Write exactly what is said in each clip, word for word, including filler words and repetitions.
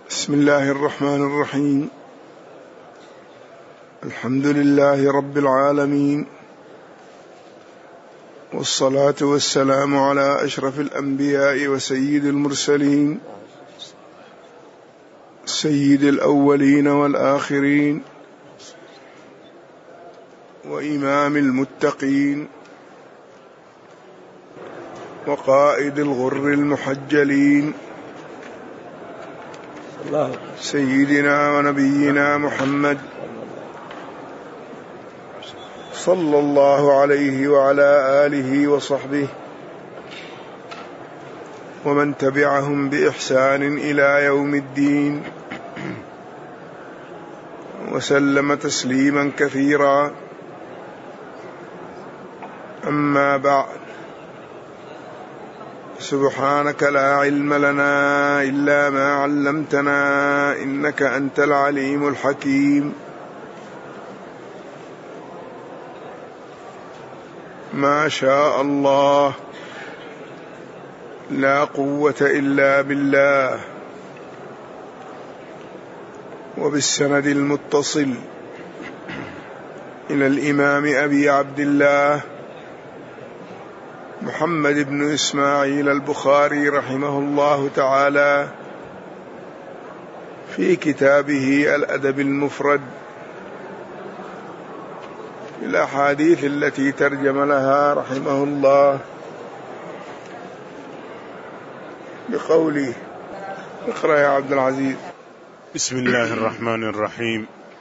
بسم الله الرحمن الرحيم. الحمد لله رب العالمين، والصلاة والسلام على أشرف الأنبياء وسيد المرسلين، سيد الأولين والآخرين، وإمام المتقين، وقائد الغر المحجلين، سيدنا ونبينا محمد صلى الله عليه وعلى آله وصحبه ومن تبعهم بإحسان إلى يوم الدين، وسلم تسليما كثيرا. أما بعد، سبحانك لا علم لنا إلا ما علمتنا إنك أنت العليم الحكيم. ما شاء الله، لا قوة إلا بالله. وبالسند المتصل إلى الإمام أبي عبد الله محمد بن إسماعيل البخاري رحمه الله تعالى في كتابه الأدب المفرد الأحاديث التي ترجم لها رحمه الله بقوله: اقرأ يا عبد العزيز. بسم الله الرحمن الرحيم.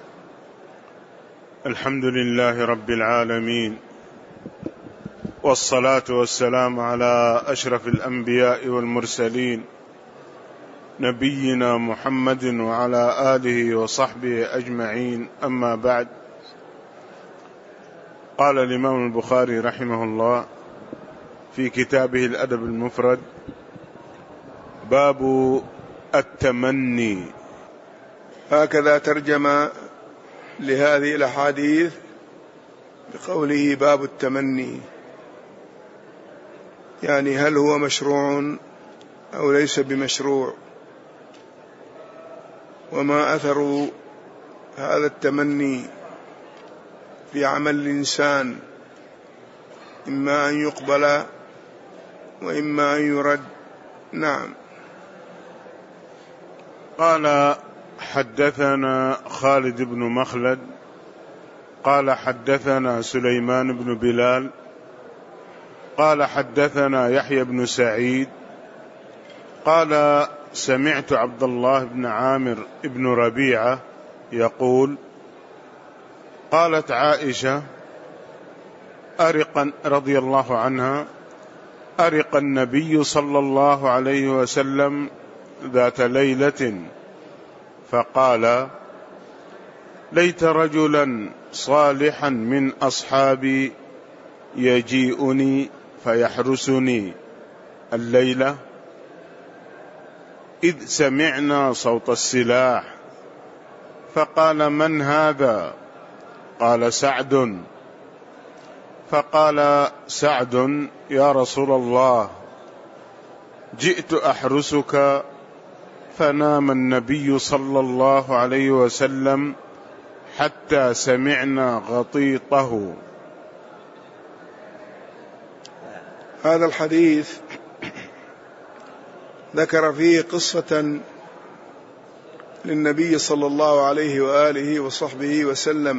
الحمد لله رب العالمين، والصلاة والسلام على أشرف الأنبياء والمرسلين، نبينا محمد وعلى آله وصحبه أجمعين. أما بعد، قال الإمام البخاري رحمه الله في كتابه الأدب المفرد: باب التمني. هكذا ترجم لهذه الأحاديث بقوله: باب التمني، يعني هل هو مشروع أو ليس بمشروع، وما أثر هذا التمني في عمل الإنسان، إما أن يقبل وإما أن يرد. نعم. قال: حدثنا خالد بن مخلد قال حدثنا سليمان بن بلال قال حدثنا يحيى بن سعيد قال: سمعت عبد الله بن عامر بن ربيعة يقول: قالت عائشة أرق رضي الله عنها: أرق النبي صلى الله عليه وسلم ذات ليلة فقال: ليت رجلا صالحا من أصحابي يجيئني فيحرسني الليلة، إذ سمعنا صوت السلاح، فقال: من هذا؟ قال: سعد. فقال سعد: يا رسول الله، جئت أحرسك. فنام النبي صلى الله عليه وسلم حتى سمعنا غطيطه. هذا الحديث ذكر فيه قصة للنبي صلى الله عليه وآله وصحبه وسلم،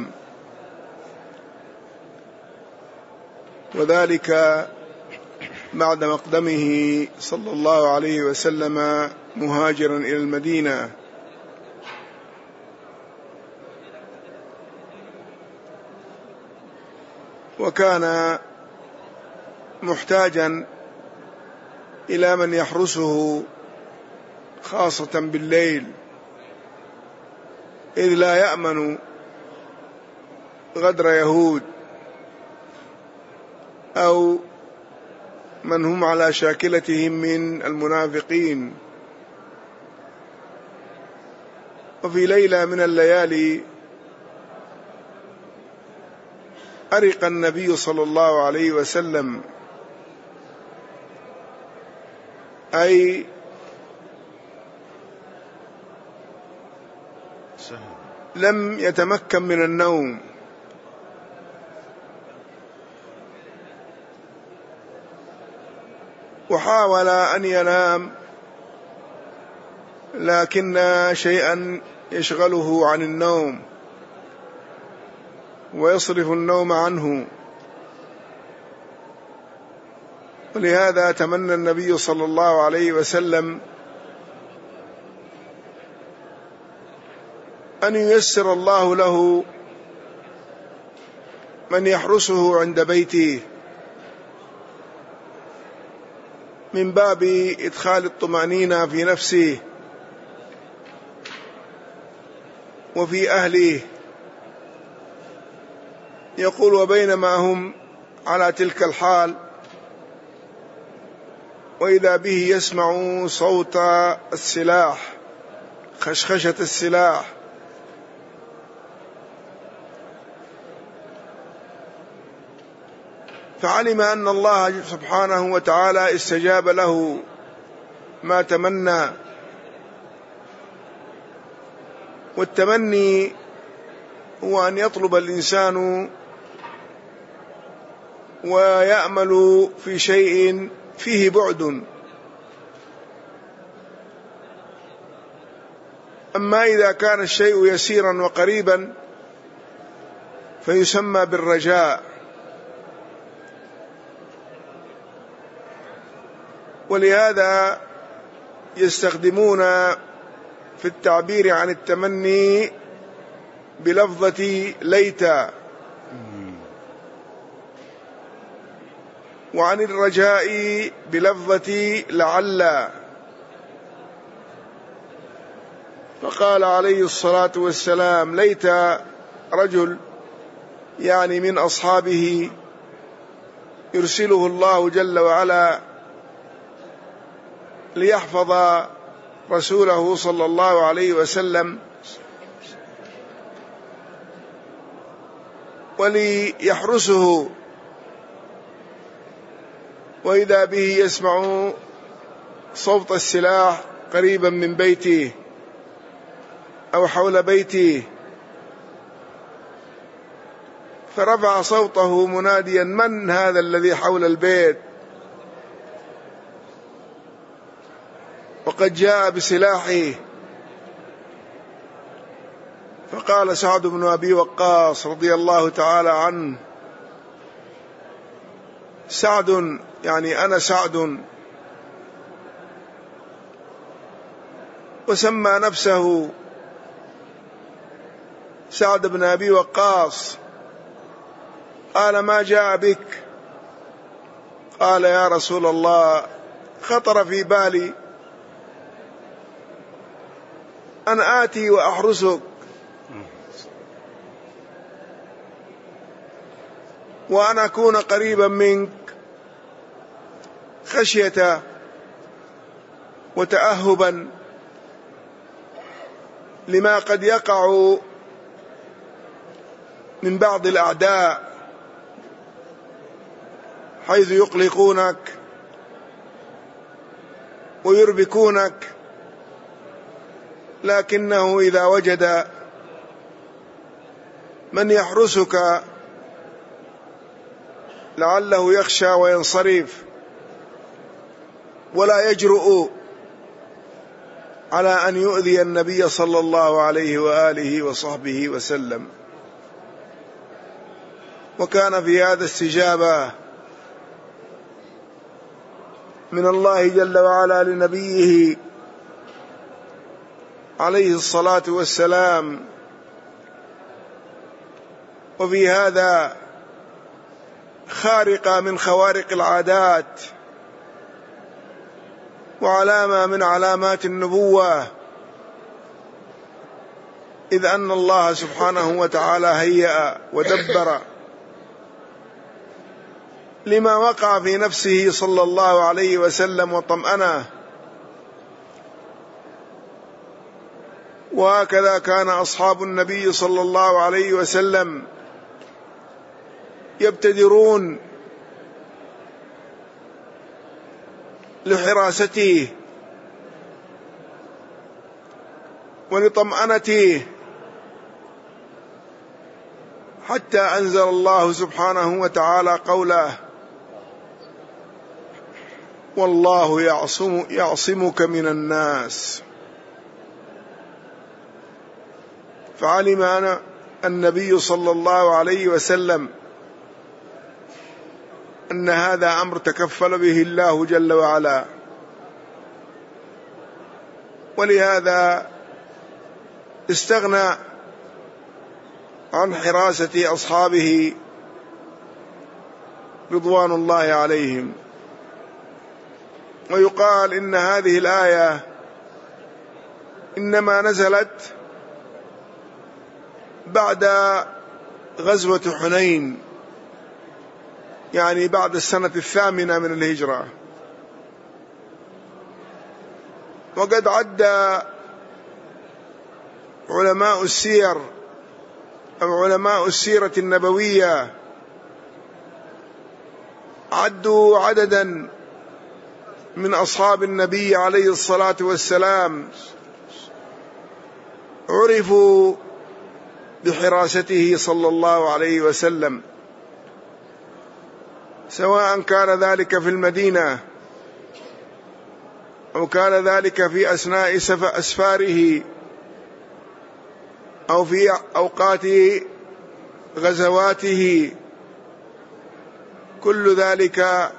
وذلك بعد مقدمه صلى الله عليه وسلم مهاجرا إلى المدينة، وكان محتاجا إلى من يحرسه خاصة بالليل، إذ لا يأمن غدر يهود أو من هم على شاكلتهم من المنافقين. وفي ليلة من الليالي أرق النبي صلى الله عليه وسلم، أي لم يتمكن من النوم، وحاول أن ينام لكن شيئا يشغله عن النوم ويصرف النوم عنه، ولهذا تمنى النبي صلى الله عليه وسلم أن ييسر الله له من يحرسه عند بيته من باب إدخال الطمأنينة في نفسه وفي أهله. يقول: وبينما هم على تلك الحال وإذا به يسمع صوت السلاح، خشخشة السلاح، فعلم أن الله سبحانه وتعالى استجاب له ما تمنى. والتمني هو أن يطلب الإنسان ويأمل في شيء فيه بعد، أما إذا كان الشيء يسيرا وقريبا فيسمى بالرجاء. ولهذا يستخدمون في التعبير عن التمني بلفظة ليت، وعن الرجاء بلفظة لعل. فقال عليه الصلاة والسلام: ليت رجل، يعني من أصحابه، يرسله الله جل وعلا ليحفظ رسوله صلى الله عليه وسلم وليحرسه، وإذا به يسمع صوت السلاح قريبا من بيته أو حول بيته، فرفع صوته مناديا: من هذا الذي حول البيت وقد جاء بسلاحه؟ فقال سعد بن أبي وقاص رضي الله تعالى عنه: سعد، يعني أنا سعد. وسمى نفسه سعد بن أبي وقاص. قال: ما جاء بك؟ قال: يا رسول الله، خطر في بالي أن آتي وأحرسك وأن أكون قريبا منك خشية وتأهبا لما قد يقع من بعض الأعداء، حيث يقلقونك ويربكونك، لكنه إذا وجد من يحرسك لعله يخشى وينصرف ولا يجرؤ على أن يؤذي النبي صلى الله عليه وآله وصحبه وسلم. وكان في هذا استجابة من الله جل وعلا لنبيه عليه الصلاة والسلام. وفي هذا خارقة من خوارق العادات وعلامة من علامات النبوة، إذ أن الله سبحانه وتعالى هيأ ودبر لما وقع في نفسه صلى الله عليه وسلم وطمأنه. وهكذا كان أصحاب النبي صلى الله عليه وسلم يبتدرون لحراسته ولطمأنته حتى أنزل الله سبحانه وتعالى قوله: والله يعصم يعصمك من الناس. فعلم أنا النبي صلى الله عليه وسلم أن هذا أمر تكفل به الله جل وعلا، ولهذا استغنى عن حراسة أصحابه رضوان الله عليهم. ويقال إن هذه الآية إنما نزلت بعد غزوة حنين، يعني بعد السنة الثامنة من الهجرة. وقد عد علماء السير أو علماء السيرة النبوية عدوا عددا من أصحاب النبي عليه الصلاة والسلام عرفوا بحراسته صلى الله عليه وسلم، سواء كان ذلك في المدينة أو كان ذلك في أثناء أسفاره أو في أوقات غزواته. كل ذلك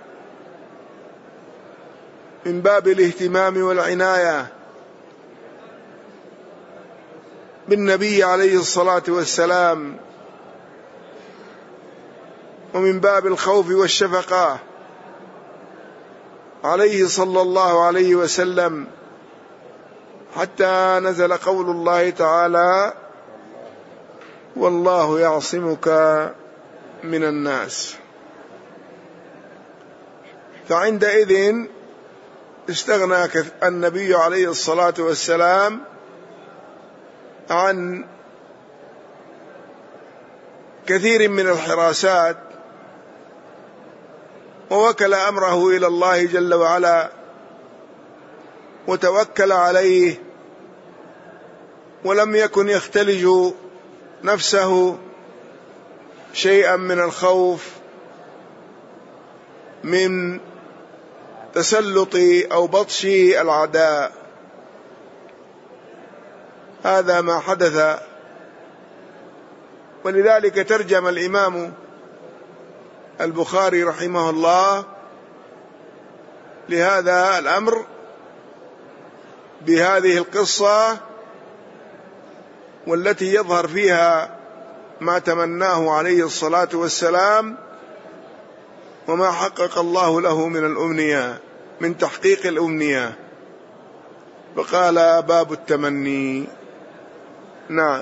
من باب الاهتمام والعناية بالنبي عليه الصلاة والسلام، ومن باب الخوف والشفقة عليه صلى الله عليه وسلم، حتى نزل قول الله تعالى: والله يعصمك من الناس. فعندئذ استغنى النبي عليه الصلاة والسلام عن كثير من الحراسات، ووكل أمره إلى الله جل وعلا وتوكل عليه، ولم يكن يختلج نفسه شيئا من الخوف من تسلط أو بطش الأعداء. هذا ما حدث، ولذلك ترجم الإمام البخاري رحمه الله لهذا الأمر بهذه القصة، والتي يظهر فيها ما تمناه عليه الصلاة والسلام وما حقق الله له من الأمنية، من تحقيق الأمنية. فقال: باب التمني. نعم.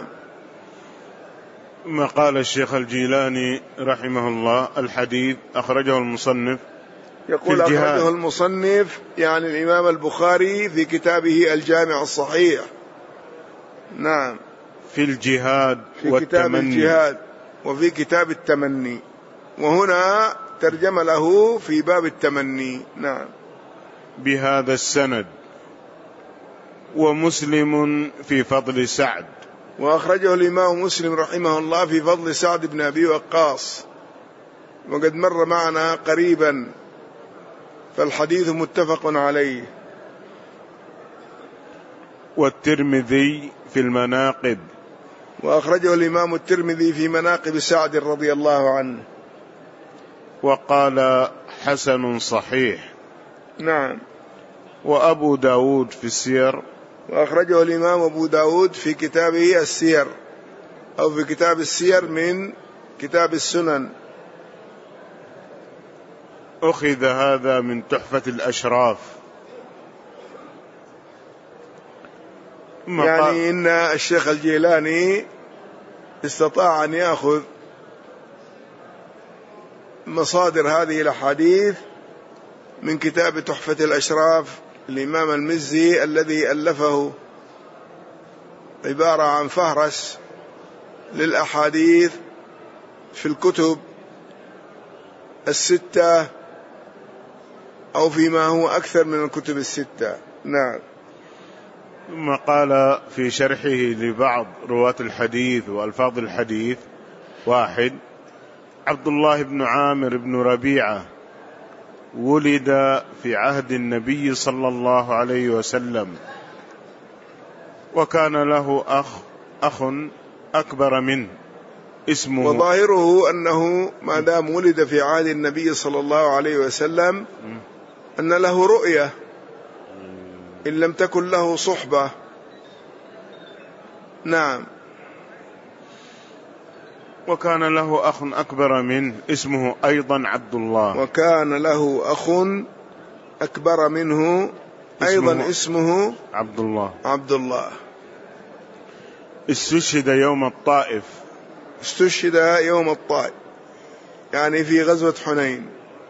ما قال الشيخ الجيلاني رحمه الله: الحديث أخرجه المصنف، يقول أخرجه المصنف يعني الإمام البخاري في كتابه الجامع الصحيح. نعم. في الجهاد في والتمني. كتاب الجهاد وفي كتاب التمني، وهنا ترجم له في باب التمني. نعم. بهذا السند. ومسلم في فضل سعد. وأخرجه الإمام مسلم رحمه الله في فضل سعد بن أبي وقاص، وقد مر معنا قريبا، فالحديث متفق عليه. والترمذي في المناقب. وأخرجه الإمام الترمذي في مناقب سعد رضي الله عنه، وقال: حسن صحيح. نعم. وأبو داود في السير. وأخرجه الإمام أبو داود في كتابه السير، أو في كتاب السير من كتاب السنن. أخذ هذا من تحفة الأشراف. يعني إن الشيخ الجيلاني استطاع أن يأخذ مصادر هذه الأحاديث من كتاب تحفة الأشراف الإمام المزي، الذي ألفه عبارة عن فهرس للأحاديث في الكتب الستة، أو فيما هو أكثر من الكتب الستة. نعم. ثم قال في شرحه لبعض رواة الحديث وألفاظ الحديث: واحد، عبد الله بن عامر بن ربيعة ولد في عهد النبي صلى الله عليه وسلم، وكان له أخ أخ أكبر منه اسمه، وظاهره أنه ما دام ولد في عهد النبي صلى الله عليه وسلم أن له رؤية إن لم تكن له صحبة. نعم. وكان له أخ أكبر منه اسمه أيضا عبد الله، وكان له أخ أكبر منه أيضا اسمه, اسمه عبد الله عبد الله استشهد يوم الطائف، استشهد يوم الطائف يعني في غزوة حنين.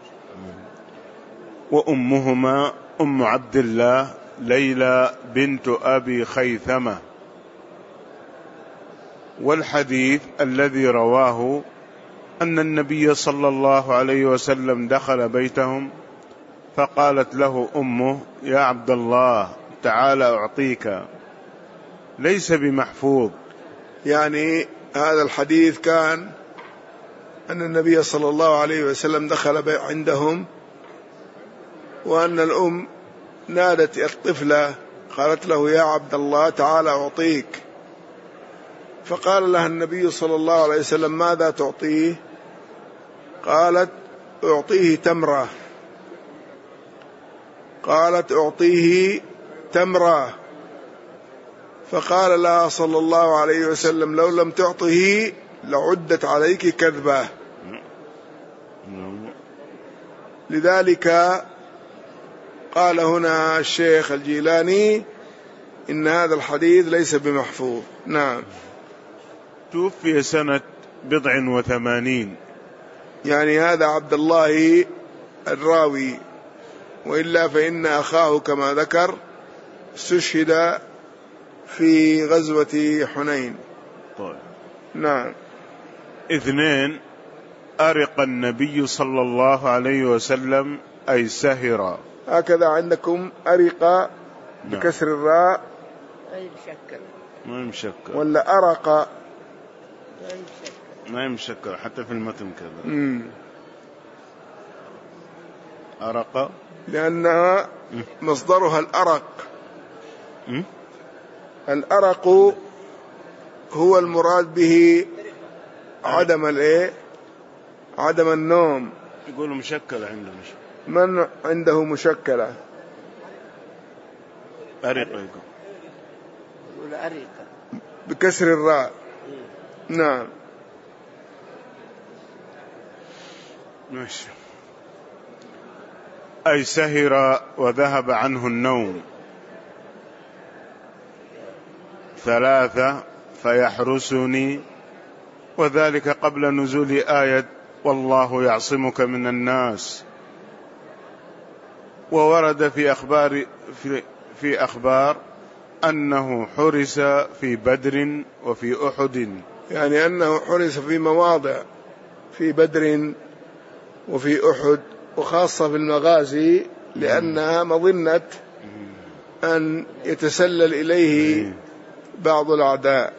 وأمهما أم عبد الله ليلى بنت أبي خيثمة. والحديث الذي رواه أن النبي صلى الله عليه وسلم دخل بيتهم فقالت له أمه يا عبد الله تعال أعطيك، ليس بمحفوظ. يعني هذا الحديث كان أن النبي صلى الله عليه وسلم دخل عندهم، وأن الأم نادت الطفلة قالت له يا عبد الله تعال أعطيك، فقال لها النبي صلى الله عليه وسلم ماذا تعطيه؟ قالت أعطيه تمرة. قالت أعطيه تمرة. فقال لها صلى الله عليه وسلم لو لم تعطه لعدت عليك كذبة. لذلك قال هنا الشيخ الجيلاني إن هذا الحديث ليس بمحفوظ. نعم. توفي سنة بضع وثمانين، يعني هذا عبد الله الراوي، وإلا فإن أخاه كما ذكر استشهد في غزوة حنين. طيب. نعم. اثنين، أرق النبي صلى الله عليه وسلم أي سهر. هكذا عندكم أرق بكسر الراء ما يمشكل ولا أرق؟ ما يمشكل حتى في المتن كذا. مم. أرق لأنها مصدرها الأرق. م? الأرق هو المراد به عدم الايه عدم النوم. يقولوا مشكلة عنده. مش من عنده مشكلة؟ أرق يقول بكسر الراء. نعم. ماشي. أي سهر وذهب عنه النوم. ثلاثة، فيحرسني، وذلك قبل نزول آية والله يعصمك من الناس. وورد في أخبار في, في أخبار أنه حرس في بدر وفي أحد، يعني أنه حرس في مواضع في بدر وفي أحد، وخاصة في المغازي لأنها مظنة أن يتسلل إليه بعض الأعداء.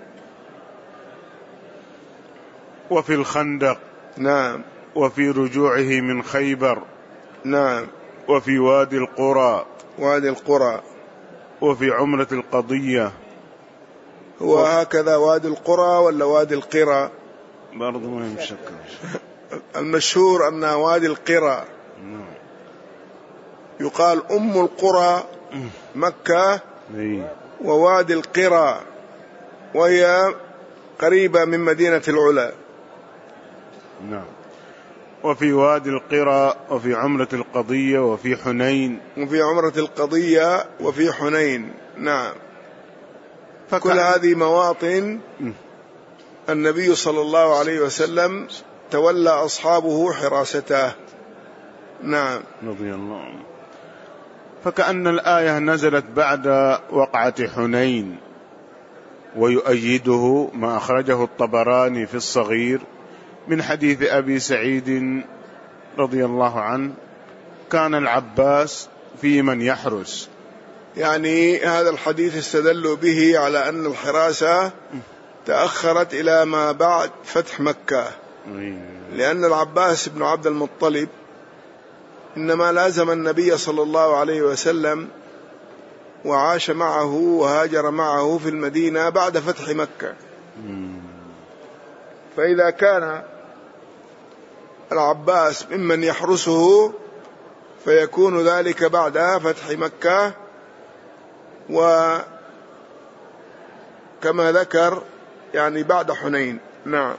وفي الخندق. نعم. وفي رجوعه من خيبر. نعم. وفي وادي القرى. وادي القرى. وفي عمرة القضية. هو و... هكذا وادي القرى ولا وادي القرى؟ برضو ما يمشكل. المشهور أنها وادي القرى. يقال أم القرى مكة، ووادي القرى وهي قريبة من مدينة العلا. نعم. وفي وادي القرى وفي عمرة القضية وفي حنين. وفي عمرة القضية وفي حنين. نعم. فكل هذه مواطن النبي صلى الله عليه وسلم تولى أصحابه حراسته. نعم. رضي الله عنه. فكأن الآية نزلت بعد وقعة حنين، ويؤيده ما أخرجه الطبراني في الصغير من حديث أبي سعيد رضي الله عنه كان العباس في من يحرس. يعني هذا الحديث استدلوا به على أن الحراسة تأخرت إلى ما بعد فتح مكة، لأن العباس بن عبد المطلب إنما لازم النبي صلى الله عليه وسلم وعاش معه وهاجر معه في المدينة بعد فتح مكة. فإذا كان العباس ممن يحرسه فيكون ذلك بعد فتح مكة، وكما ذكر يعني بعد حنين. نعم.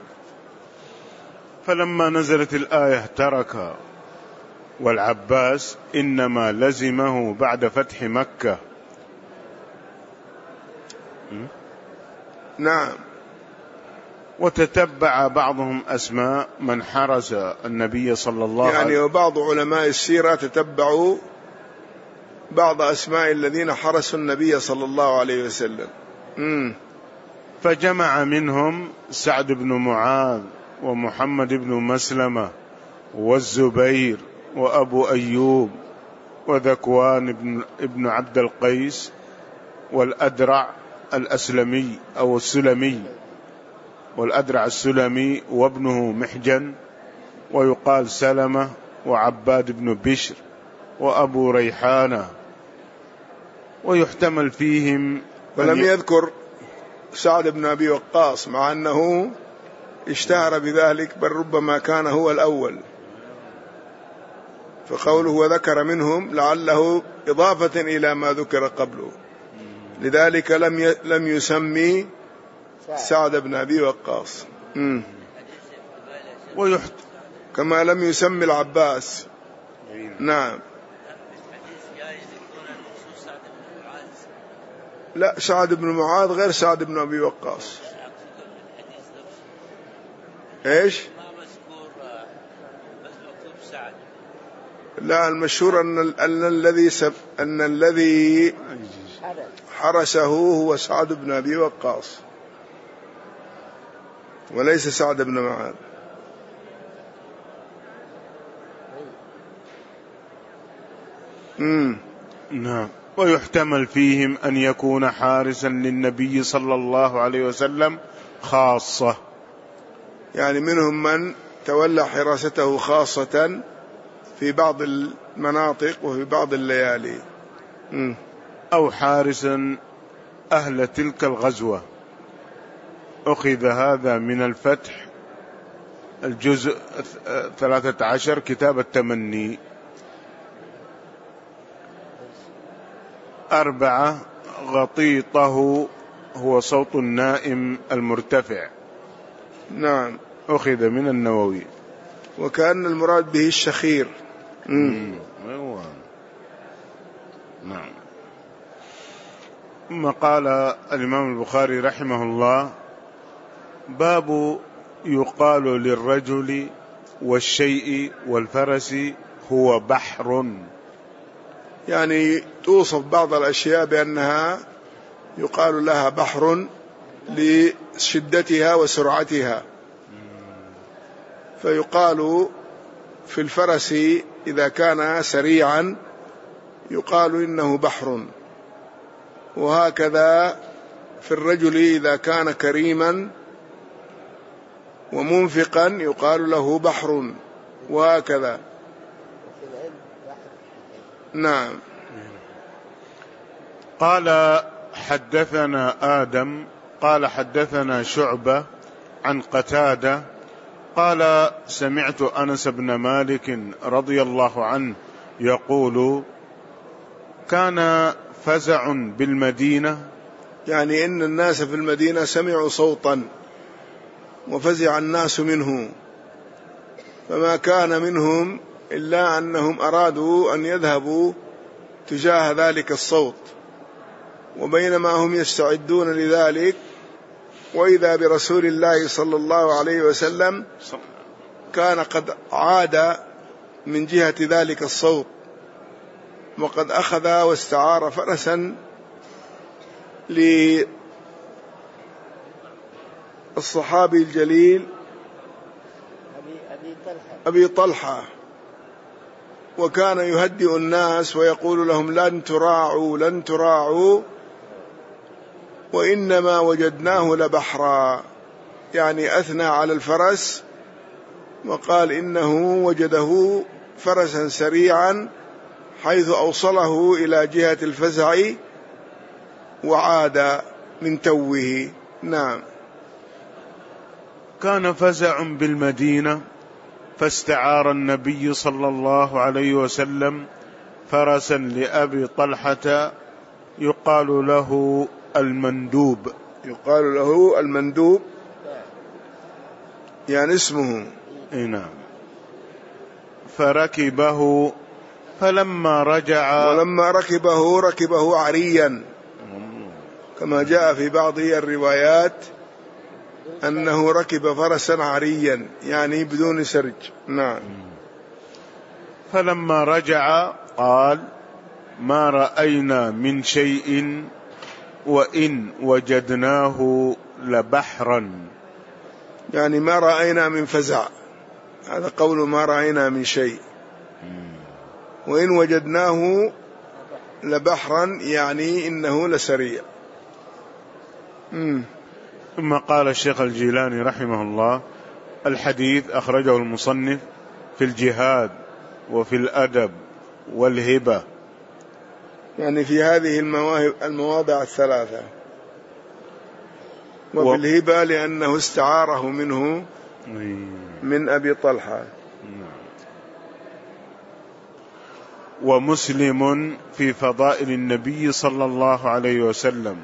فلما نزلت الآية ترك والعباس إنما لزمه بعد فتح مكة. نعم. وتتبع بعضهم أسماء من حرس النبي صلى الله عليه وسلم، يعني وبعض علماء السيرة تتبعوا بعض أسماء الذين حرسوا النبي صلى الله عليه وسلم. مم. فجمع منهم سعد بن معاذ ومحمد بن مسلمة والزبير وأبو أيوب وذكوان بن, ابن عبد القيس والأدرع الأسلمي أو السلمي والأدرع السلمي وابنه محجن، ويقال سلمة وعباد بن بشر وأبو ريحانة، ويحتمل فيهم. ولم يذكر سعد بن أبي وقاص مع أنه اشتهر بذلك، بل ربما كان هو الأول، فقوله وذكر منهم لعله إضافة إلى ما ذكر قبله، لذلك لم لم يسمي سعد بن أبي وقاص. ويحت... كما لم يسمي العباس. نعم. لا، سعد بن معاذ غير سعد بن أبي وقاص. إيش؟ لا، المشهور أن أن الذي سب أن الذي حرسه هو سعد بن أبي وقاص وليس سعد بن معاذ. امم نعم. ويحتمل فيهم أن يكون حارسا للنبي صلى الله عليه وسلم خاصة، يعني منهم من تولى حراسته خاصة في بعض المناطق وفي بعض الليالي. مم. أو حارسا أهل تلك الغزوة. أخذ هذا من الفتح الجزء ثلاثة عشر كتاب التمني. أربعة، غطيطه هو صوت النائم المرتفع. نعم. أخذ من النووي. وكأن المراد به الشخير. مم. أيوة. نعم. ثم قال الإمام البخاري رحمه الله: باب يقال للرجل والشيء والفرس هو بحر. يعني توصف بعض الأشياء بأنها يقال لها بحر لشدتها وسرعتها، فيقال في الفرس إذا كان سريعا يقال إنه بحر، وهكذا في الرجل إذا كان كريما ومنفقا يقال له بحر، وهكذا. نعم. قال حدثنا آدم قال حدثنا شعبة عن قتادة قال سمعت أنس بن مالك رضي الله عنه يقول: كان فزع بالمدينة، يعني إن الناس في المدينة سمعوا صوتا وفزع الناس منه، فما كان منهم إلا أنهم أرادوا أن يذهبوا تجاه ذلك الصوت، وبينما هم يستعدون لذلك وإذا برسول الله صلى الله عليه وسلم كان قد عاد من جهة ذلك الصوت، وقد أخذ واستعار فرسا للصحابي الجليل أبي طلحة، وكان يهدئ الناس ويقول لهم: لن تراعوا لن تراعوا وإنما وجدناه لبحرا، يعني أثنى على الفرس وقال إنه وجده فرسا سريعا حيث أوصله إلى جهة الفزع وعاد من توه. نعم. كان فزع بالمدينة فاستعار النبي صلى الله عليه وسلم فرسا لأبي طلحة يقال له المندوب. يقال له المندوب يعني اسمه. نعم. فركبه فلما رجع، ولما ركبه ركبه عريا كما جاء في بعض الروايات أنه ركب فرسا عريا يعني بدون سرج. نعم. فلما رجع قال ما رأينا من شيء وإن وجدناه لبحرا، يعني ما رأينا من فزع، هذا قول ما رأينا من شيء، وإن وجدناه لبحرا يعني إنه لسريع. ثم قال الشيخ الجيلاني رحمه الله الحديث أخرجه المصنف في الجهاد وفي الأدب والهبة، يعني في هذه المواهب المواضع الثلاثة، وفي الهبة لأنه استعاره منه من أبي طلحة. ومسلم في فضائل النبي صلى الله عليه وسلم،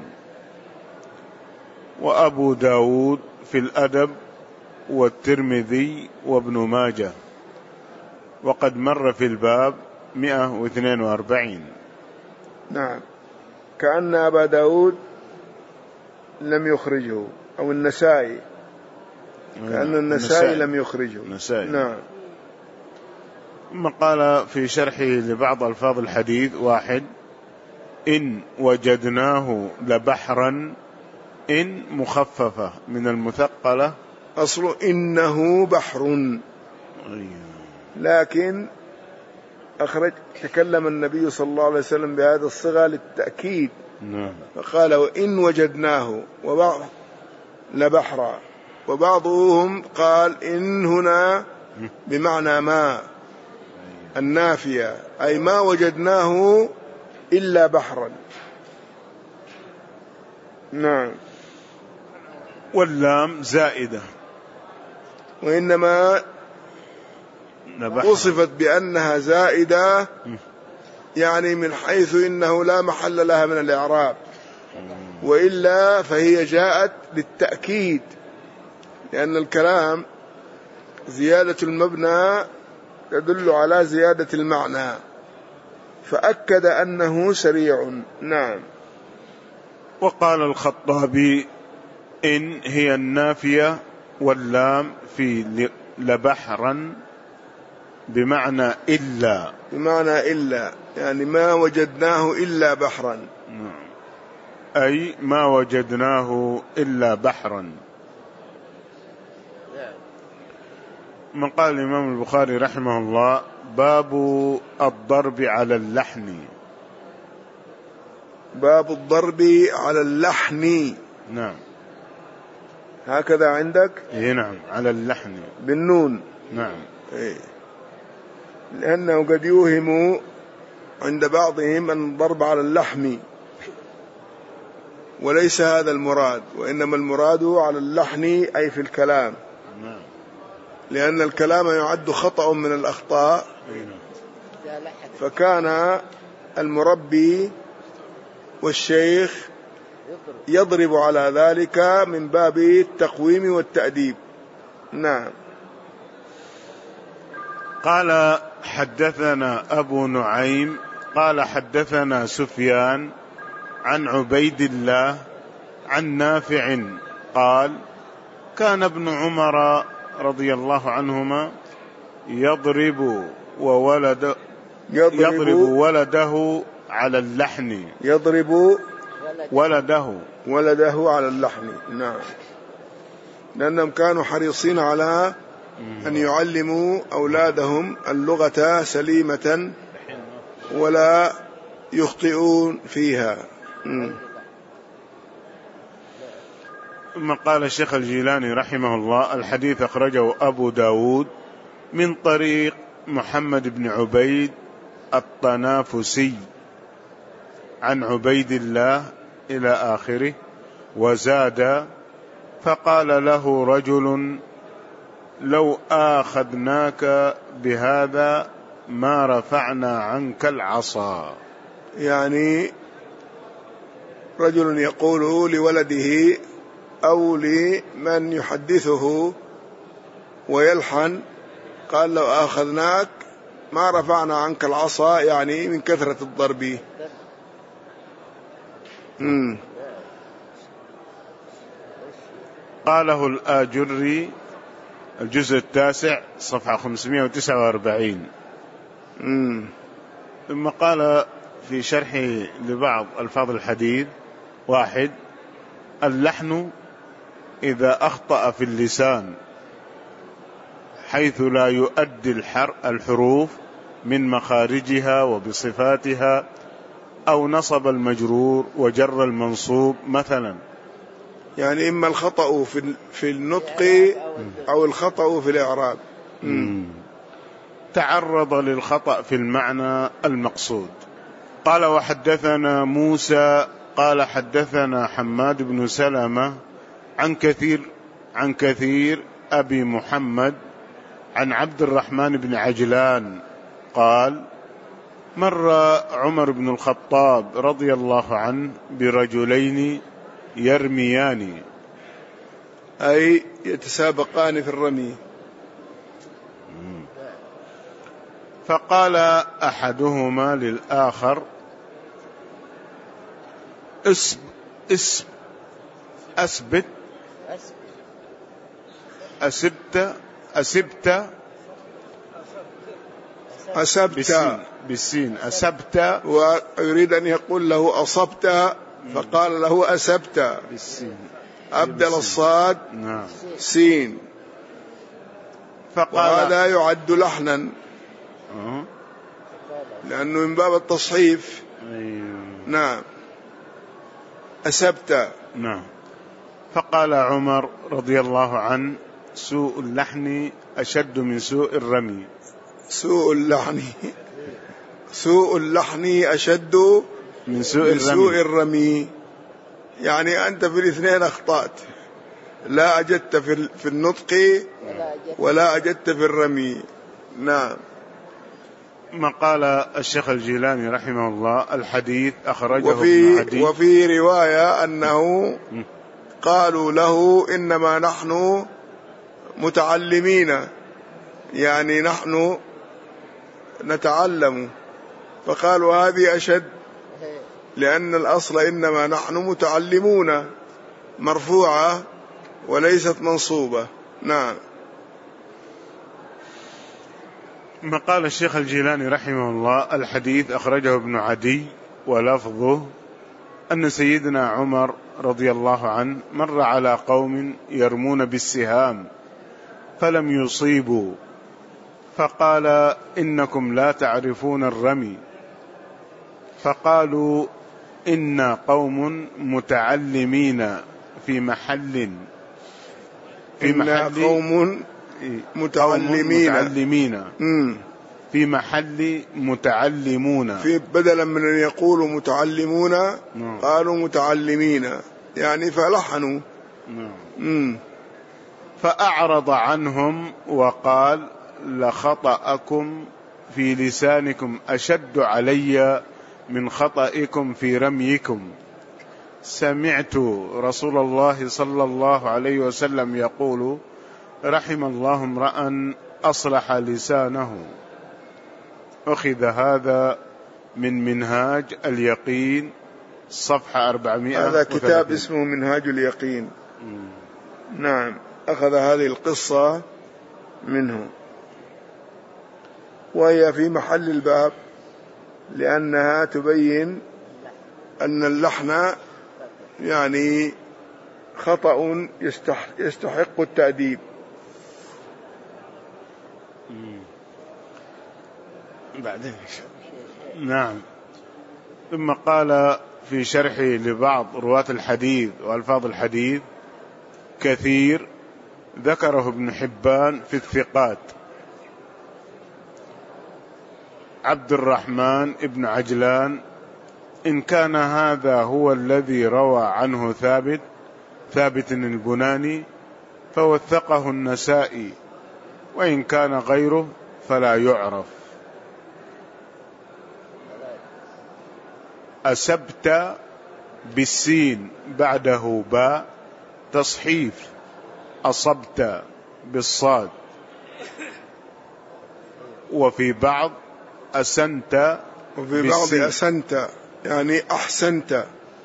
وأبو داود في الأدب، والترمذي وابن ماجه، وقد مر في الباب مئة واثنين وأربعين. نعم. كأن أبا داود لم يخرجه أو النسائي، كأن النسائي لم يخرجه. النسائي. نعم. ثم قال في شرحه لبعض ألفاظ الحديث: واحد، إن وجدناه لبحرا، إن مخففة من المثقلة، أصل إنه بحر، لكن أخرج تكلم النبي صلى الله عليه وسلم بهذا الصيغة للتأكيد. نعم. فقال وإن وجدناه وبعض لبحرا، وبعضهم قال إن هنا بمعنى ما النافية، أي ما وجدناه إلا بحرا. نعم. واللام زائدة، وإنما وصفت بأنها زائدة يعني من حيث إنه لا محل لها من الإعراب، وإلا فهي جاءت للتأكيد، لأن الكلام زيادة المبنى تدل على زيادة المعنى، فأكد أنه سريع. نعم. وقال الخطابي: إن هي النافية، واللام في لبحرا بمعنى إلا، بمعنى إلا يعني ما وجدناه إلا بحرا، أي ما وجدناه إلا بحرا. من قال الإمام البخاري رحمه الله: باب الضرب على اللحن. باب الضرب على اللحن. نعم. هكذا عندك؟ إيه نعم، على اللحن بالنون. نعم. إيه. لأنه قد يوهم عند بعضهم أن الضرب على اللحم، وليس هذا المراد، وإنما المراد على اللحن أي في الكلام. نعم. لأن الكلام يعد خطأ من الأخطاء، فكان المربي والشيخ يضرب على ذلك من باب التقويم والتأديب. نعم. قال: حدثنا أبو نعيم قال حدثنا سفيان عن عبيد الله عن نافع قال: كان ابن عمر رضي الله عنهما يضرب وولد يضرب, يضرب ولده على اللحن. يضرب ولده ولده على اللحن. نعم. لأنهم كانوا حريصين على أن يعلموا أولادهم اللغة سليمة ولا يخطئون فيها. ثم قال الشيخ الجيلاني رحمه الله: الحديث أخرجه أبو داود من طريق محمد بن عبيد الطنافسي عن عبيد الله إلى آخره، وزاد: فقال له رجل: لو آخذناك بهذا ما رفعنا عنك العصا. يعني رجل يقول لولده أو لمن يحدثه ويلحن، قال: لو آخذناك ما رفعنا عنك العصا، يعني من كثرة الضرب. مم. قاله الآجري الجزء التاسع صفحة خمسمائة وتسعة وأربعين. مم. ثم قال في شرحه لبعض ألفاظ الحديث: واحد، اللحن إذا أخطأ في اللسان حيث لا يؤدي الحروف من مخارجها وبصفاتها، أو نصب المجرور وجر المنصوب مثلا. يعني إما الخطأ في النطق أو الخطأ في الإعراب. تعرض للخطأ في المعنى المقصود. قال: وحدثنا موسى قال حدثنا حماد بن سلمة عن كثير عن كثير أبي محمد عن عبد الرحمن بن عجلان قال: مر عمر بن الخطاب رضي الله عنه برجلين يرميان، أي يتسابقان في الرمي. فقال أحدهما للآخر: اسب اسب أسبت أسبت أسبت أسبت بالسين, بالسين أسبت، ويريد أن يقول له أصبت، فقال له أسبت بالسين، أبدل الصاد نعم سين. فقال: وهذا يعد لحنا لأنه من باب التصحيف. أيوه. نعم، أسبت. نعم. فقال عمر رضي الله عنه: سوء اللحن أشد من سوء الرمي. سوء اللحن سوء اللحن أشد من سوء, من سوء الرمي. يعني أنت في الاثنين أخطأت، لا أجدت في النطق ولا أجدت في الرمي. نعم. ما قال الشيخ الجيلاني رحمه الله: الحديث أخرجه وفي, ابن عدي. وفي رواية أنه قالوا له: إنما نحن متعلمين، يعني نحن نتعلم. فقالوا: هذه أشد، لأن الأصل إنما نحن متعلمون مرفوعة وليست منصوبة. نعم. ما قال الشيخ الجيلاني رحمه الله: الحديث أخرجه ابن عدي، ولفظه أن سيدنا عمر رضي الله عنه مر على قوم يرمون بالسهام فلم يصيبوا، فقال: إنكم لا تعرفون الرمي. فقالوا: إنا قوم متعلمين في محل في محل قوم متعلمين, متعلمين في محل متعلمون، في بدلا من أن يقولوا متعلمون قالوا متعلمين، يعني فلحنوا. مم. فأعرض عنهم وقال: لخطأكم في لسانكم أشد علي من خطئكم في رميكم. سمعت رسول الله صلى الله عليه وسلم يقول: رحم الله امرأ أصلح لسانه. أخذ هذا من منهاج اليقين صفحة أربعمائة وثلاثين. هذا كتاب اسمه منهاج اليقين. مم. نعم، أخذ هذه القصة منه، وهي في محل الباب، لأنها تبين أن اللحن يعني خطأ يستحق التأديب. بعدين نعم. ثم قال في شرحه لبعض رواة الحديث وألفاظ الحديث: كثير ذكره ابن حبان في الثقات. عبد الرحمن ابن عجلان إن كان هذا هو الذي روى عنه ثابت ثابت البناني فوثقه النسائي، وإن كان غيره فلا يعرف. أسبت بالسين بعده باء تصحيف، أصبت بالصاد. وفي بعض أسنت وفي بعض أسنت يعني أحسنت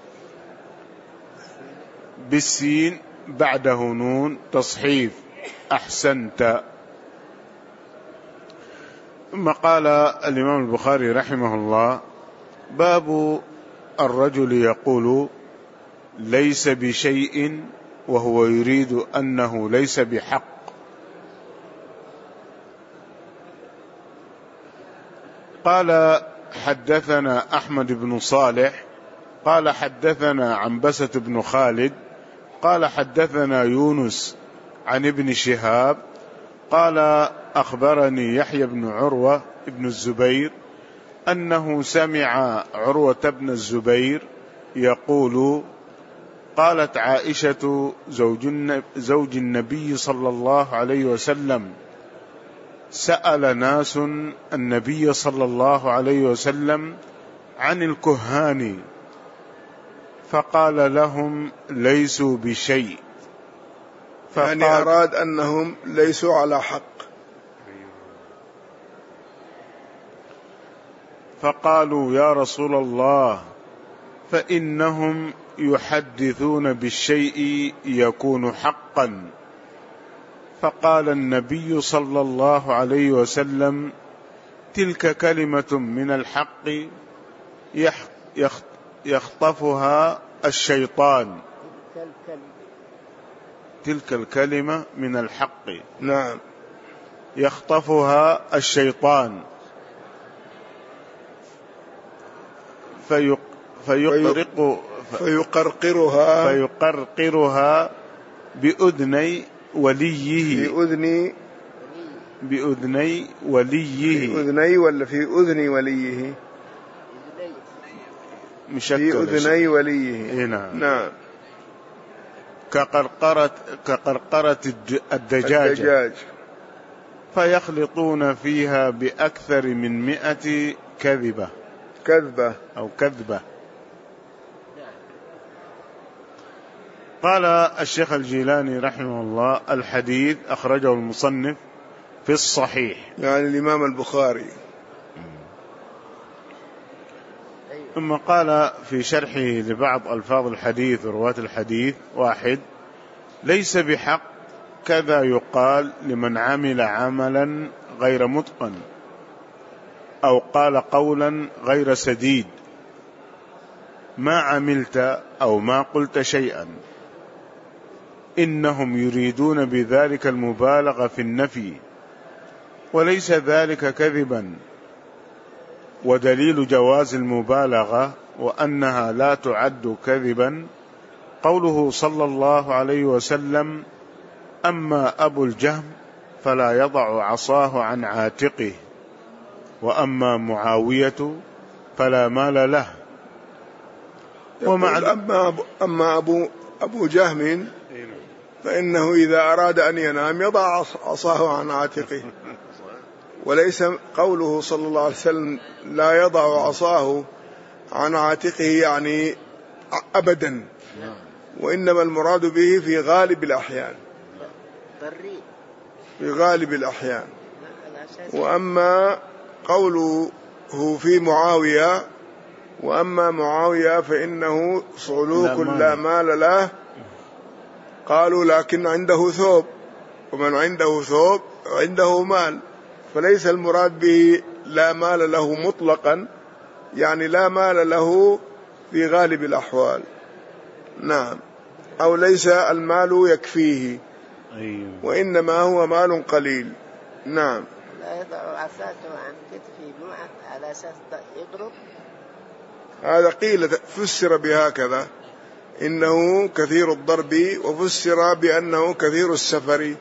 بالسين بعده نون تصحيف، أحسنت. ثم قال الإمام البخاري رحمه الله: باب الرجل يقول ليس بشيء وهو يريد أنه ليس بحق. قال: حدثنا أحمد بن صالح قال حدثنا عنبسة بن خالد قال حدثنا يونس عن ابن شهاب قال: أخبرني يحيى بن عروة بن الزبير أنه سمع عروة بن الزبير يقول: قالت عائشة زوج النبي صلى الله عليه وسلم: سأل ناس النبي صلى الله عليه وسلم عن الكهان فقال لهم ليسوا بشيء. يعني أراد أنهم ليسوا على حق. فقالوا: يا رسول الله، فإنهم يحدثون بالشيء يكون حقا. فقال النبي صلى الله عليه وسلم: تلك كلمة من الحق يخطفها الشيطان. تلك الكلمة من الحق نعم يخطفها الشيطان في فيقرق فيقرقرها فيقرقرها بأذني وليه بأذني بأذني وليه في أذني ولا في أذن وليه في أذني وليه. نعم. نعم كقرقرة كقرقرة الدجاج, الدجاج فيخلطون فيها بأكثر من مئة كذبة كذبة أو كذبة. قال الشيخ الجيلاني رحمه الله: الحديث أخرجه المصنف في الصحيح، يعني الإمام البخاري. ثم قال في شرحه لبعض ألفاظ الحديث ورواة الحديث: واحد، ليس بحق كذا يقال لمن عمل عملا غير متقن أو قال قولا غير سديد: ما عملت أو ما قلت شيئا. إنهم يريدون بذلك المبالغة في النفي، وليس ذلك كذبا. ودليل جواز المبالغة وأنها لا تعد كذبا قوله صلى الله عليه وسلم: أما أبو الجهم فلا يضع عصاه عن عاتقه، وأما معاوية فلا مال له. ومع أما أبو, أما أبو, أبو جهم فإنه إذا أراد أن ينام يضع عصاه عن عاتقه، وليس قوله صلى الله عليه وسلم لا يضع عصاه عن عاتقه يعني أبدا، وإنما المراد به في غالب الأحيان في غالب الأحيان. وأما قوله في معاوية: وأما معاوية فإنه صعلوك لا مال له، قالوا لكن عنده ثوب، ومن عنده ثوب عنده مال، فليس المراد به لا مال له مطلقا، يعني لا مال له في غالب الأحوال. نعم، أو ليس المال يكفيه، وإنما هو مال قليل. نعم. لا يضع عصاته عن كتفه على أساس يضرب. هذا قيل فسر بهكذا، إنه كثير الضرب، وفسر بأنه كثير السفر،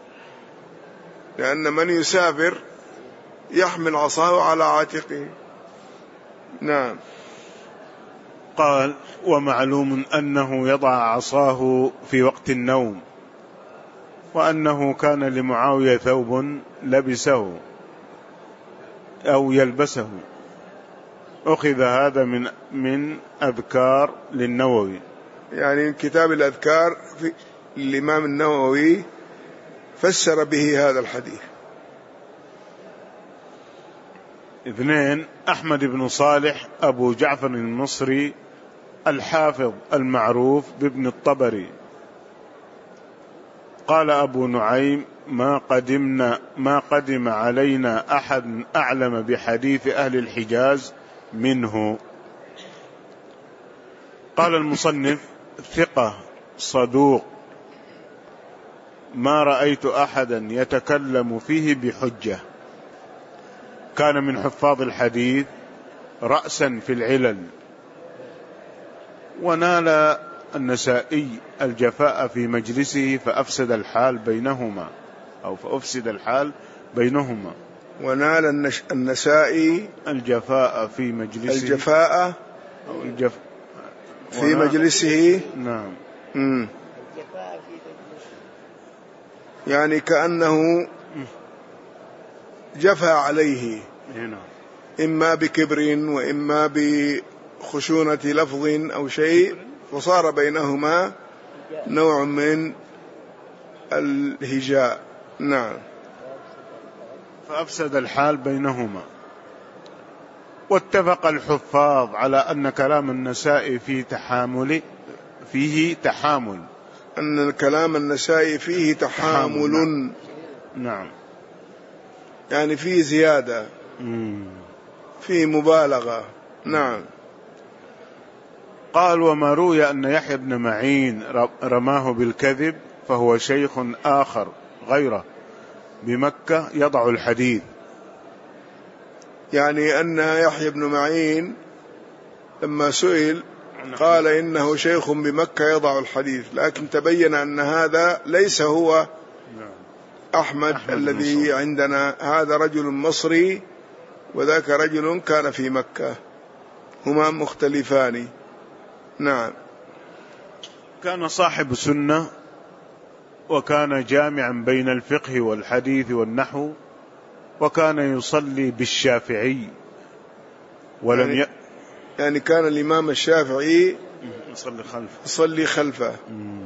لأن من يسافر يحمل عصاه على عاتقه. نعم. قال: ومعلوم أنه يضع عصاه في وقت النوم، وأنه كان لمعاوية ثوب لبسه أو يلبسه. أخذ هذا من من أذكار للنووي، يعني كتاب الأذكار في الإمام النووي فسر به هذا الحديث. اثنين: أحمد بن صالح أبو جعفر المصري الحافظ المعروف بابن الطبري قال أبو نعيم: ما قدمنا ما قدم علينا أحد أعلم بحديث أهل الحجاز منه. قال المصنف: ثقة صدوق، ما رأيت أحدا يتكلم فيه بحجة، كان من حفاظ الحديث رأسا في العلل، ونال النسائي الجفاء في مجلسه فأفسد الحال بينهما أو فأفسد الحال بينهما. ونال النش... النسائي الجفاء في مجلسه الجفاء أو الجف... في مجلسه. نعم. مم. الجفاء في مجلسه، يعني كأنه جفى عليه، هنا. إما بكبر وإما بخشونة لفظ أو شيء، وصار بينهما نوع من الهجاء. نعم. فأفسد الحال بينهما. واتفق الحفاظ على أن كلام النسائي فيه تحامل فيه تحامل أن الكلام النسائي فيه تحامل, تحامل. نعم. يعني فيه زيادة، مم. فيه مبالغة. نعم. قال: وما روي أن يحيى بن معين رماه بالكذب فهو شيخ آخر غيره بمكة يضع الحديث. يعني أن يحيى بن معين لما سئل قال إنه شيخ بمكة يضع الحديث، لكن تبين أن هذا ليس هو أحمد, أحمد الذي عندنا، هذا رجل مصري وذاك رجل كان في مكة، هما مختلفان. نعم. كان صاحب سنة، وكان جامعا بين الفقه والحديث والنحو، وكان يصلي بالشافعي ولم يعني, ي... يعني كان الإمام الشافعي يصلي خلفه يصلي خلفه.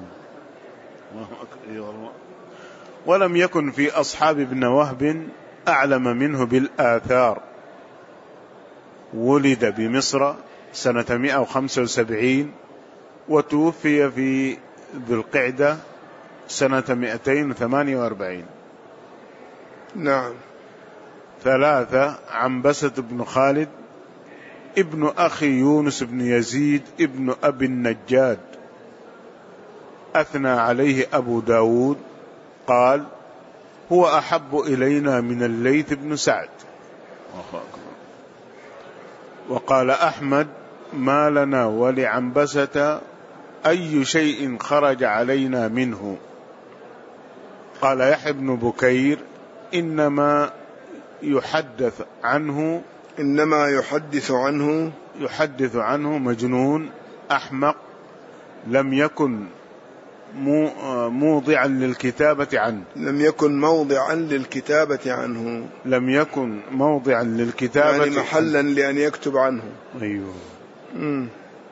ولم يكن في أصحاب ابن وهب أعلم منه بالآثار. ولد بمصر سنة مئة وخمسة وسبعين، وتوفي في ذي القعدة سنة مئتين وثمانية وأربعين. نعم. ثلاثة: عنبسة بن خالد ابن أخي يونس بن يزيد ابن أبي النجاد، أثنى عليه أبو داود قال: هو أحب إلينا من الليث بن سعد. وقال أحمد: ما لنا ولعنبسة أي شيء خرج علينا منه. قال يحيى بن بكير: إنما يحدث عنه إنما يحدث عنه يحدث عنه مجنون أحمق، لم يكن موضعا للكتابة عنه لم يكن موضعا للكتابة عنه لم يكن موضعا للكتابة يعني محلا عنه. لأن يكتب عنه. أيوه. مم.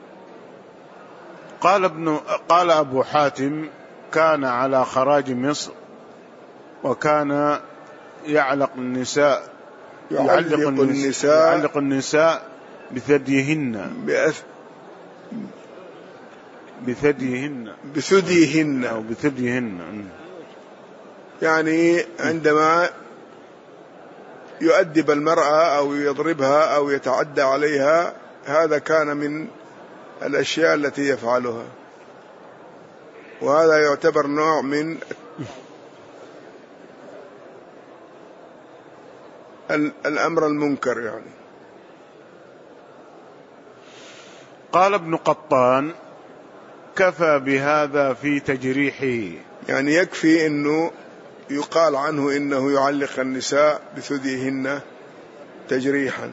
قال ابن قال أبو حاتم: كان على خراج مصر، وكان يعلق النساء يعلق, يعلق النساء يعلق النساء بثديهن بأث... بثديهن بثديهن أو بثديهن يعني عندما يؤدب المرأة أو يضربها أو يتعدى عليها، هذا كان من الأشياء التي يفعلها، وهذا يعتبر نوع من الأمر المنكر يعني. قال ابن قطان: كفى بهذا في تجريحه. يعني يكفي أنه يقال عنه إنه يعلق النساء بثديهن تجريحا.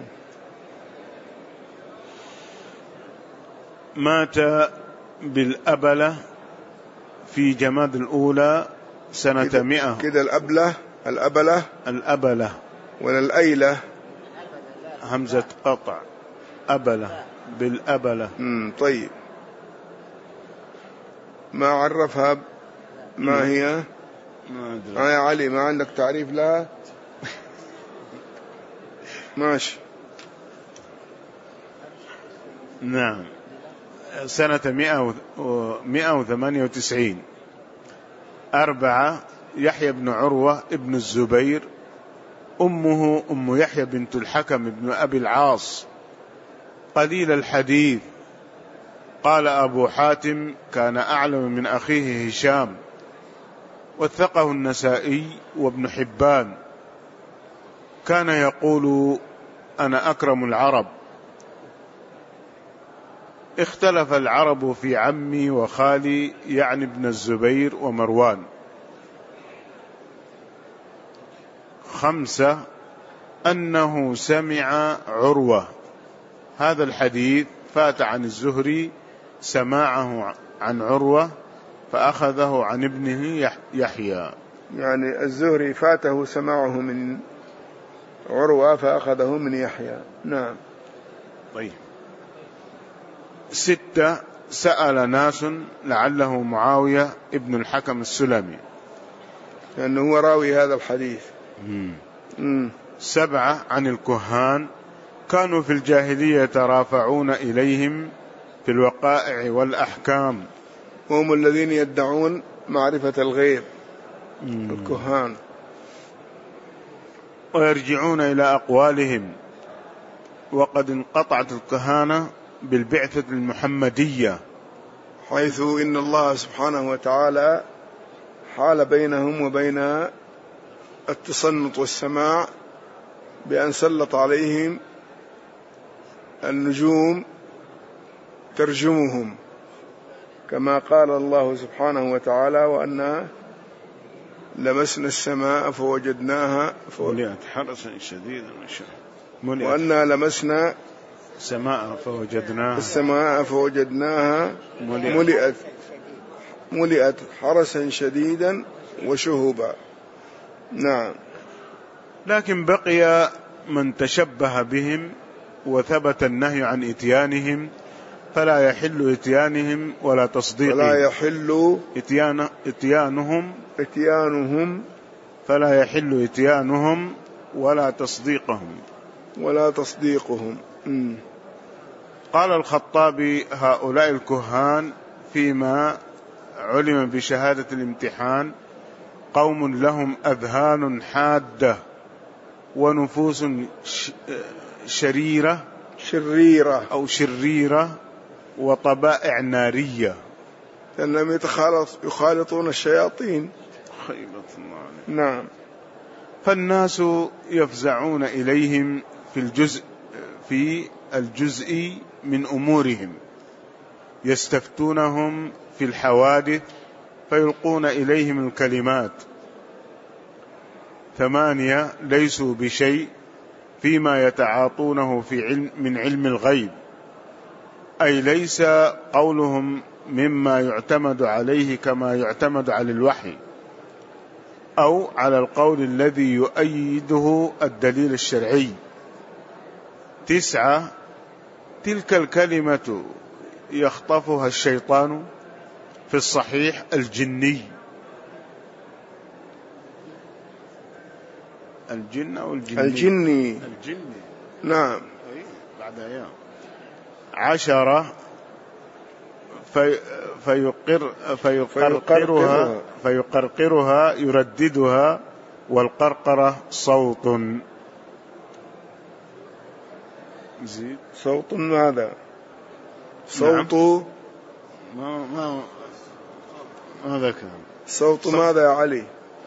مات بالأبلة في جماد الأولى سنة كده مئة. كده الأبلة الأبلة الأبلة ولا الأيلة؟ همزة قطع. أبلة بالأبلة. امم طيب، ما عرفها ما هي؟ ما أدري. آه يا علي، ما عندك تعريف لها؟ ماشي. نعم، سنة مئة وثمانية وتسعين. أربعة، يحيى بن عروة ابن الزبير، أمه أم يحيى بنت الحكم بن أبي العاص، قليل الحديث. قال أبو حاتم: كان أعلم من أخيه هشام، وثقه النسائي وابن حبان. كان يقول: أنا أكرم العرب. اختلف العرب في عمي وخالي، يعني ابن الزبير ومروان. خمسة، أنه سمع عروة. هذا الحديث فات عن الزهري سماعه عن عروة، فأخذه عن ابنه يحيى. يعني الزهري فاته سماعه من عروة فأخذه من يحيى. نعم. طيب. ستة، سأل ناس لعله معاوية ابن الحكم السلمي، لأنه هو راوي هذا الحديث. مم. مم. سبعة، عن الكهان، كانوا في الجاهلية يترافعون إليهم في الوقائع والأحكام، وهم الذين يدعون معرفة الغيب. مم. الكهان. ويرجعون إلى أقوالهم، وقد انقطعت الكهانة بالبعثة المحمدية، حيث إن الله سبحانه وتعالى حال بينهم وبين التصنت والسماع بأن سلط عليهم النجوم ترجمهم، كما قال الله سبحانه وتعالى: وأنا لمسنا السماء فوجدناها ملئت حرسا شديدا وأنا لمسنا السماء فوجدناها السماء فوجدناها ملئت, ملئت ملئت حرسا شديدا وشهبا. نعم. لكن بقي من تشبه بهم وثبت النهي عن إتيانهم، فلا يحل إتيانهم ولا تصديقهم. فلا يحل إتيان إتيانهم إتيانهم فلا يحل إتيانهم ولا تصديقهم ولا تصديقهم. م. قال الخطابي: هؤلاء الكهان فيما علم بشهادة الامتحان قوم لهم أذهان حادة ونفوس شريرة شريرة أو شريرة وطبائع نارية، لأنهم يتخالط يخالطون الشياطين. خيبة الله. نعم. فالناس يفزعون إليهم في الجزء في الجزء من أمورهم، يستفتونهم في الحوادث فيلقون إليهم الكلمات. ثمانية، ليسوا بشيء فيما يتعاطونه في علم من علم الغيب، أي ليس قولهم مما يعتمد عليه كما يعتمد على الوحي أو على القول الذي يؤيده الدليل الشرعي. تسعة، تلك الكلمة يخطفها الشيطان، في الصحيح الجني، الجن أو الجني الجني الجني. نعم. بعد أيام. عشرة، في فيقر فيقرقرها فيقرقرها يرددها، والقرقرة صوت. زيد. صوت ماذا؟ صوت نعم. ما ما ماذا كان؟ صوت ماذا يا علي؟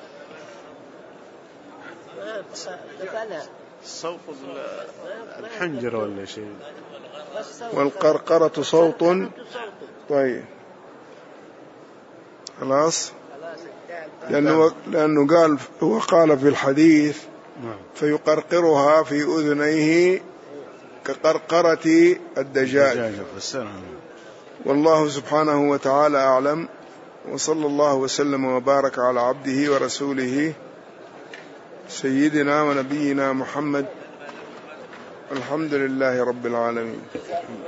صوت الحنجرة ولا شيء. والقرقرة صوت. طيب. خلاص، لأنه, لأنه قال هو قال في الحديث فيقرقرها في أذنيه كقرقرة الدجاج. والله سبحانه وتعالى أعلم، وصلى الله وسلم وبارك على عبده ورسوله سيدنا ونبينا محمد، الحمد لله رب العالمين.